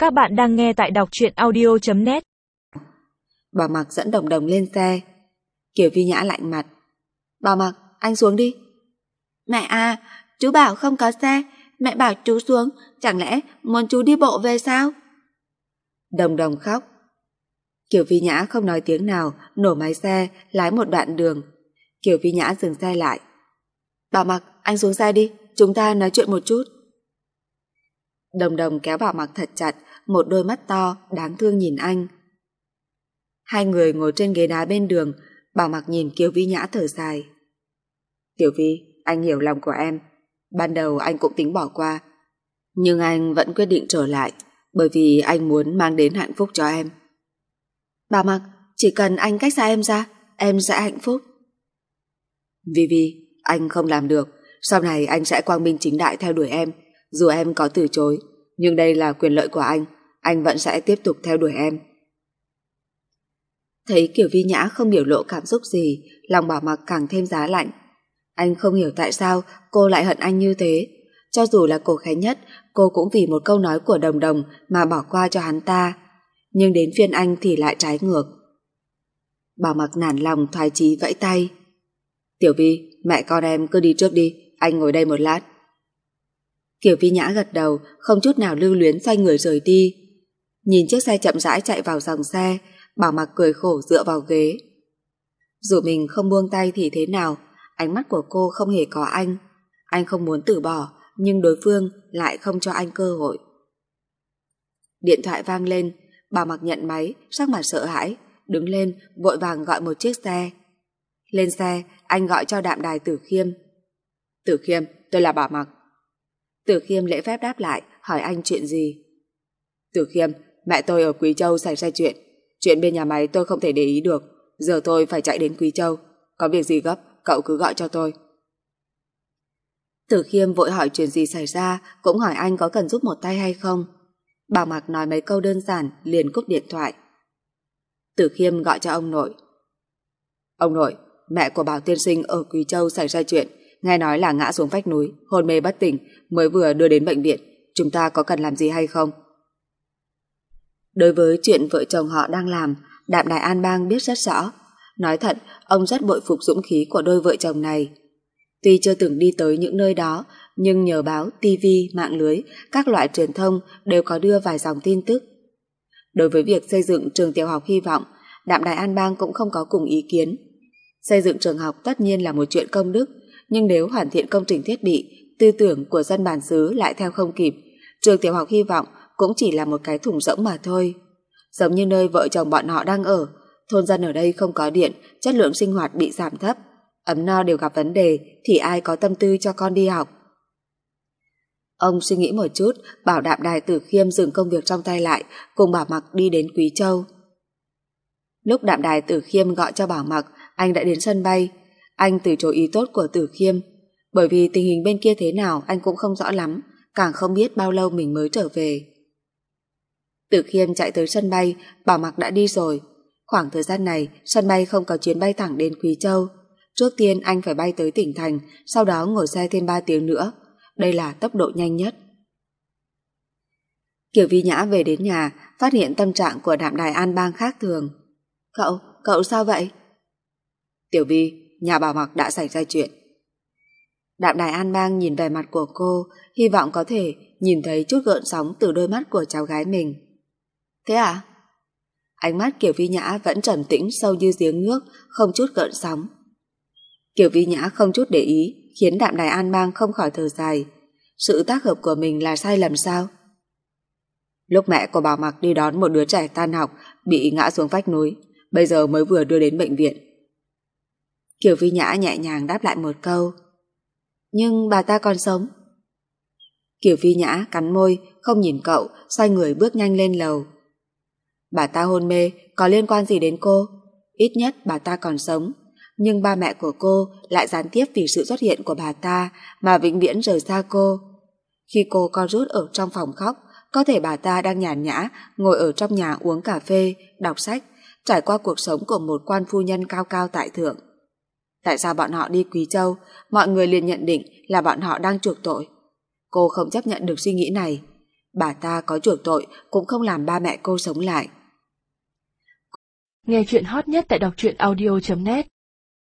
Các bạn đang nghe tại đọc truyện audio.net. Bảo Mặc dẫn Đồng Đồng lên xe. Kiều Vi Nhã lạnh mặt. Bảo Mặc, anh xuống đi. Mẹ à, chú bảo không có xe, mẹ bảo chú xuống, chẳng lẽ muốn chú đi bộ về sao? Đồng Đồng khóc. Kiều Vi Nhã không nói tiếng nào, nổ máy xe, lái một đoạn đường. Kiều Vi Nhã dừng xe lại. Bảo Mặc, anh xuống xe đi, chúng ta nói chuyện một chút. Đồng Đồng kéo Bảo Mặc thật chặt, một đôi mắt to, đáng thương nhìn anh. Hai người ngồi trên ghế đá bên đường, Bảo Mặc nhìn Kiều Vi Nhã thở dài. Tiểu Vi, anh hiểu lòng của em. Ban đầu anh cũng tính bỏ qua, nhưng anh vẫn quyết định trở lại, bởi vì anh muốn mang đến hạnh phúc cho em. Bảo Mặc, chỉ cần anh cách xa em ra, em sẽ hạnh phúc. Vi, anh không làm được. Sau này anh sẽ quang minh chính đại theo đuổi em. Dù em có từ chối, nhưng đây là quyền lợi của anh vẫn sẽ tiếp tục theo đuổi em. Thấy Kiều Vi Nhã không biểu lộ cảm xúc gì, lòng Bảo Mặc càng thêm giá lạnh. Anh không hiểu tại sao cô lại hận anh như thế. Cho dù là cổ Khánh Nhất, cô cũng vì một câu nói của Đồng Đồng mà bỏ qua cho hắn ta. Nhưng đến phiên anh thì lại trái ngược. Bảo Mặc nản lòng thoái chí vẫy tay. Tiểu Vi, mẹ con em cứ đi trước đi, anh ngồi đây một lát. Kiều Vi Nhã gật đầu, không chút nào lưu luyến xoay người rời đi. Nhìn chiếc xe chậm rãi chạy vào dòng xe, Bảo Mặc cười khổ dựa vào ghế. Dù mình không buông tay thì thế nào, ánh mắt của cô không hề có anh. Anh không muốn từ bỏ, nhưng đối phương lại không cho anh cơ hội. Điện thoại vang lên, Bảo Mặc nhận máy, sắc mặt sợ hãi, đứng lên vội vàng gọi một chiếc xe. Lên xe, anh gọi cho Đạm Đài Tử Khiêm. Tử Khiêm, tôi là Bảo Mặc. Tử Khiêm lễ phép đáp lại, hỏi anh chuyện gì. Tử Khiêm, mẹ tôi ở Quý Châu xảy ra chuyện bên nhà máy tôi không thể để ý được, giờ tôi phải chạy đến Quý Châu, có việc gì gấp cậu cứ gọi cho tôi. Tử Khiêm vội hỏi chuyện gì xảy ra, cũng hỏi anh có cần giúp một tay hay không. Bảo Mặc nói mấy câu đơn giản liền cúp điện thoại. Tử Khiêm gọi cho ông nội. Ông nội, mẹ của Bảo tiên sinh ở Quý Châu xảy ra chuyện, nghe nói là ngã xuống vách núi, hôn mê bất tỉnh, mới vừa đưa đến bệnh viện, chúng ta có cần làm gì hay không? Đối với chuyện vợ chồng họ đang làm, Đạm Đài An Bang biết rất rõ. Nói thật, ông rất bội phục dũng khí của đôi vợ chồng này. Tuy chưa từng đi tới những nơi đó, nhưng nhờ báo, tivi, mạng lưới, các loại truyền thông đều có đưa vài dòng tin tức. Đối với việc xây dựng trường tiểu học Hy Vọng, Đạm Đài An Bang cũng không có cùng ý kiến. Xây dựng trường học tất nhiên là một chuyện công đức, nhưng nếu hoàn thiện công trình thiết bị, tư tưởng của dân bản xứ lại theo không kịp, trường tiểu học Hy Vọng cũng chỉ là một cái thùng rỗng mà thôi. Giống như nơi vợ chồng bọn họ đang ở, thôn dân ở đây không có điện, chất lượng sinh hoạt bị giảm thấp, ấm no đều gặp vấn đề, thì ai có tâm tư cho con đi học. Ông suy nghĩ một chút, bảo Đạm Đài Tử Khiêm dừng công việc trong tay lại, cùng Bảo Mặc đi đến Quý Châu. Lúc Đạm Đài Tử Khiêm gọi cho Bảo Mặc, anh đã đến sân bay. Anh từ chối ý tốt của Tử Khiêm, bởi vì tình hình bên kia thế nào anh cũng không rõ lắm, càng không biết bao lâu mình mới trở về. Tử Khiêm chạy tới sân bay, Bảo Mặc đã đi rồi. Khoảng thời gian này, sân bay không có chuyến bay thẳng đến Quý Châu. Trước tiên anh phải bay tới tỉnh thành, sau đó ngồi xe thêm 3 tiếng nữa. Đây là tốc độ nhanh nhất. Kiều Vi Nhã về đến nhà, phát hiện tâm trạng của Đạm Đài An Bang khác thường. Cậu sao vậy? Tiểu Vi, nhà Bảo Mặc đã xảy ra chuyện. Đạm Đài An Bang nhìn vẻ mặt của cô, hy vọng có thể nhìn thấy chút gợn sóng từ đôi mắt của cháu gái mình. Thế à? Ánh mắt Kiều Vi Nhã vẫn trầm tĩnh sâu như giếng nước, không chút gợn sóng. Kiều Vi Nhã không chút để ý, khiến Đạm Đài An Bang không khỏi thở dài. Sự tác hợp của mình là sai lầm sao? Lúc mẹ của Bảo Mặc đi đón một đứa trẻ tan học bị ngã xuống vách núi, bây giờ mới vừa đưa đến bệnh viện. Kiều Vi Nhã nhẹ nhàng đáp lại một câu. Nhưng bà ta còn sống. Kiều Vi Nhã cắn môi, không nhìn cậu, xoay người bước nhanh lên lầu. Bà ta hôn mê, có liên quan gì đến cô? Ít nhất bà ta còn sống, nhưng ba mẹ của cô lại gián tiếp vì sự xuất hiện của bà ta mà vĩnh viễn rời xa cô. Khi cô co rút ở trong phòng khóc, có thể bà ta đang nhàn nhã ngồi ở trong nhà uống cà phê, đọc sách, trải qua cuộc sống của một quan phu nhân cao cao tại thượng. Tại sao bọn họ đi Quý Châu, mọi người liền nhận định là bọn họ đang chuộc tội? Cô không chấp nhận được suy nghĩ này. bà ta có chuộc tội cũng không làm ba mẹ cô sống lại. Nghe chuyện hot nhất tại đọc truyện audio.net